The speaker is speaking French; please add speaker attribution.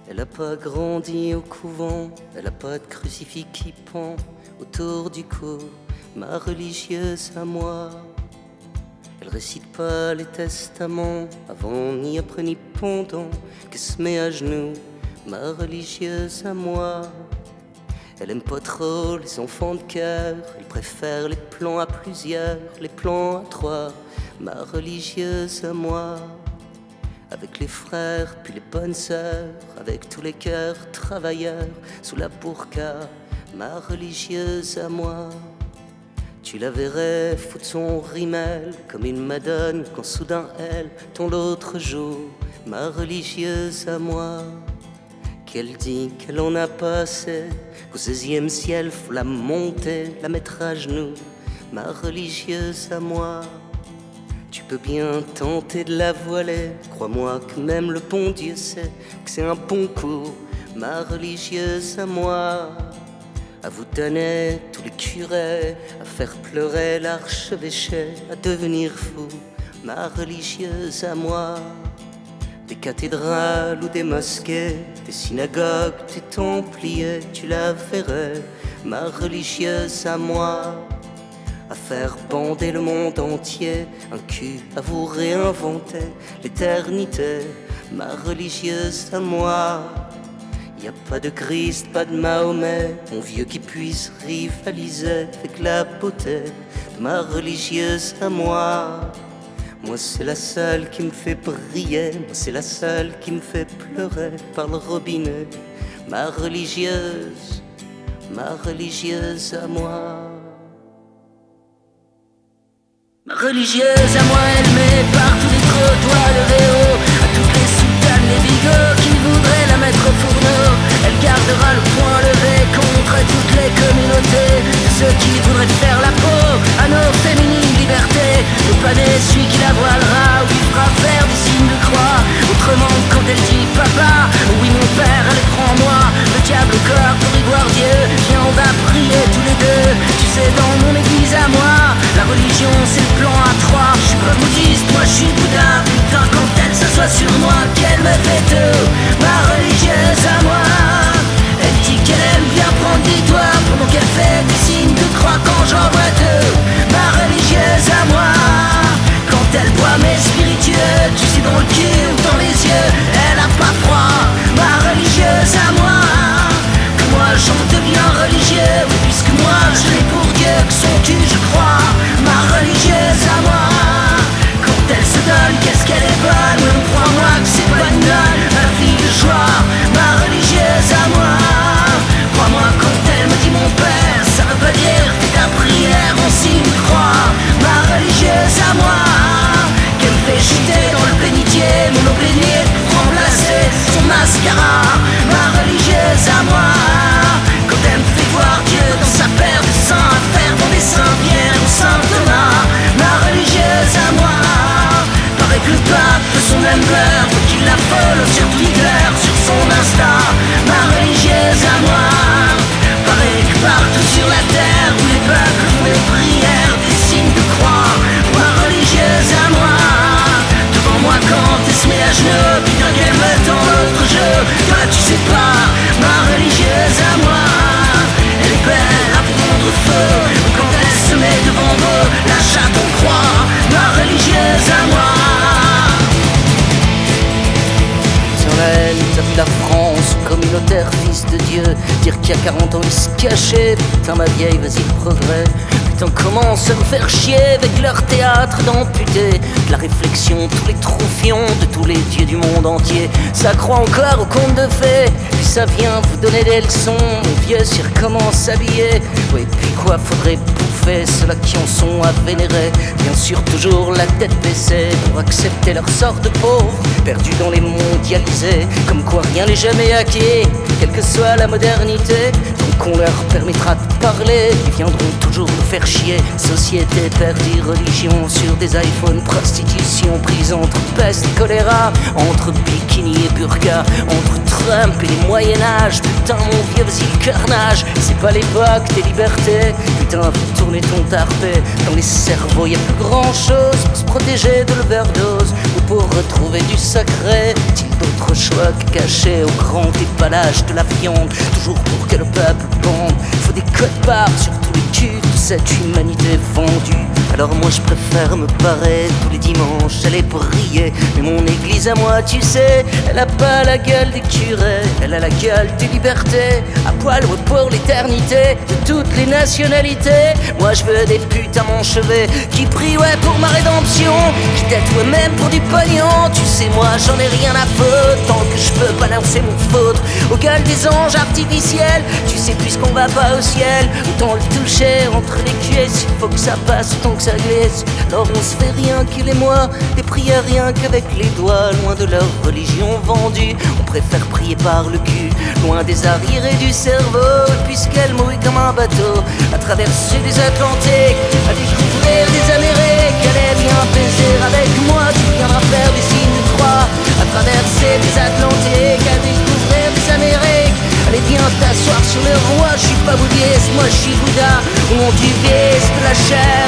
Speaker 1: Elle a pas grandi au couvent, elle a pas de crucifix qui pend autour du cou, ma religieuse à moi. Elle récite pas les testaments avant ni après ni pendant qu'elle se met à genoux, ma religieuse à moi. Elle aime pas trop les enfants de cœur, elle préfère les plans à plusieurs, les plans à trois, ma religieuse à moi. Avec les frères puis les bonnes sœurs, avec tous les cœurs travailleurs sous la burqa, ma religieuse à moi. Tu la verrais foutre son rimel comme une madone quand soudain elle ton l'autre jour, ma religieuse à moi. Qu'elle dit qu'elle en a pas assez, qu'au 16e ciel faut la monter, la mettre à genoux, ma religieuse à moi. Tu peux bien tenter de la voiler, crois-moi que même le bon Dieu sait que c'est un bon coup, ma religieuse à moi. À vous donner tous les curés, à faire pleurer l'archevêché, à devenir fou, ma religieuse à moi. Des cathédrales ou des mosquées, des synagogues, des templiers, tu la verrais, ma religieuse à moi. À faire bander le monde entier, un cul à vous réinventer l'éternité, ma religieuse à moi. Y a pas de Christ, pas de Mahomet, mon vieux qui puisse rivaliser avec la beauté de ma religieuse à moi. Moi c'est la seule qui me fait briller, moi c'est la seule qui me fait pleurer par le robinet, ma religieuse à moi. Ma religieuse à moi, elle met partout les trottoirs de Réo, à toutes les sultanes, les bigots qui voudraient la mettre au fourneau. Elle gardera le poing levé contre toutes les communautés de ceux qui voudraient faire la peau à nos féminines libertés. Le pané, celui qui la voilera ou qui fera faire des signes de croix. Autrement, quand elle dit papa, oui mon père, elle prend moi. Le diable au corps pour y voir Dieu, viens on va prier tous les deux. Tu sais dans mon église à moi, la religion c'est le plan à trois. Je suis pas bouddhiste, moi je suis bouddha. Putain quand elle s'assoit sur moi, qu'elle me fait tout, ma religieuse à moi. Elle dit qu'elle aime bien prendre des doigts pendant qu'elle fait des signes de croix quand j'en vois deux, ma religieuse à moi. Quand elle boit mes spiritueux, tu sais dans le cul ou dans les yeux, elle a pas froid, ma religieuse à moi. Que moi j'en deviens religieux, oui, puisque moi je l'ai pour Dieu, que son cul je crois, ma religieuse à moi. Quand elle se donne, qu'est-ce qu'elle est bonne, oui, crois-moi que c'est pas une nonne, ma fille de joie, ma religieuse à moi. Crois-moi quand elle me dit mon père, ça veut pas dire fais ta prière en signe de croix, ma religieuse à moi. Qu'elle me fait chuter dans le bénitier, mon eau bénie pour remplacer son mascara, ma religieuse à moi. Quand elle me fait voir Dieu dans sa paire de seins, à faire dans des saints Pierre ou Saint Thomas, ma religieuse à moi. Paraît que le pape veut son Humber, faut qu'il la follow sur Twitter, sur son Insta, ma religieuse à moi. Paraît que partout sur la terre où les peuples font des prières, des signes de croix, ma religieuse à moi. Devant moi quand elle se met à genoux, putain qu'elle me tend l'autre jeu, toi tu sais pas, ma religieuse à moi. Elle est belle à prendre feu, quand elle se met devant vous, la chatte en croix, ma religieuse à moi. Sur la haine, t'as vu la France, communautaire, fils de Dieu, dire qu'il y a 40 ans il se cachait, putain ma vieille, vas-y le progrès. Putain commence à nous faire chier avec leur théâtre d'amputés, de la réflexion, tous les troufions de tous les dieux du monde entier. Ça croit encore aux contes de fées, puis ça vient vous donner des leçons. Les vieux s'y recommencent à s'habiller, oui puis quoi faudrait bouffer ceux-là qui en sont à vénérer. Bien sûr toujours la tête baissée pour accepter leur sort de pauvres, perdus dans les mondialisés, comme quoi rien n'est jamais acquis, quelle que soit la modernité. Donc on leur permettra de parler, ils viendront toujours nous faire chier. Société perdue, religion sur des iPhones, prostitution prise entre peste et choléra, entre bikini et burqa, entre Trump et les Moyen-Âge. Putain mon vieux, vas-y le carnage, c'est pas l'époque des libertés. Putain fais tourner ton tarpé, dans les cerveaux y a plus grand chose pour se protéger de l'overdose ou pour retrouver du sacré. Est-il d'autre choix que cacher au grand déballage de la viande, toujours pour que le peuple bande. Faut des codes barres sur tous les culs de cette humanité vendue. Alors moi je préfère me barrer tous les dimanches, aller prier. Mais mon église à moi, tu sais, elle a pas la gueule des curés, elle a la gueule des libertés, à poil ou pour l'éternité, de toutes les nationalités. Moi je veux des putes à mon chevet, qui prient ouais pour ma rédemption, qui tatouent même pour du pognon. Tu sais moi j'en ai rien à foutre, tant que je peux balancer mon faute aux gueules des anges artificiels. Tu sais puisqu'on va pas au ciel, autant le toucher entre les cuisses. Il faut que ça passe autant que ça glisse. Alors on se fait rien qu'il et moi, des prières rien qu'avec les doigts, loin de leur religion vendue. On préfère prier par le cul, loin des arriérés du cerveau, puisqu'elle mouille comme un bateau, à traverser des Atlantiques, à découvrir des Amériques. Allez viens baiser avec moi, tu viendras faire des signes de croix, à traverser des Atlantiques, à découvrir des Amériques. Allez viens t'asseoir sur le roi, je suis pas bouddhiste, moi je suis Bouddha, au nom du vice de la chair.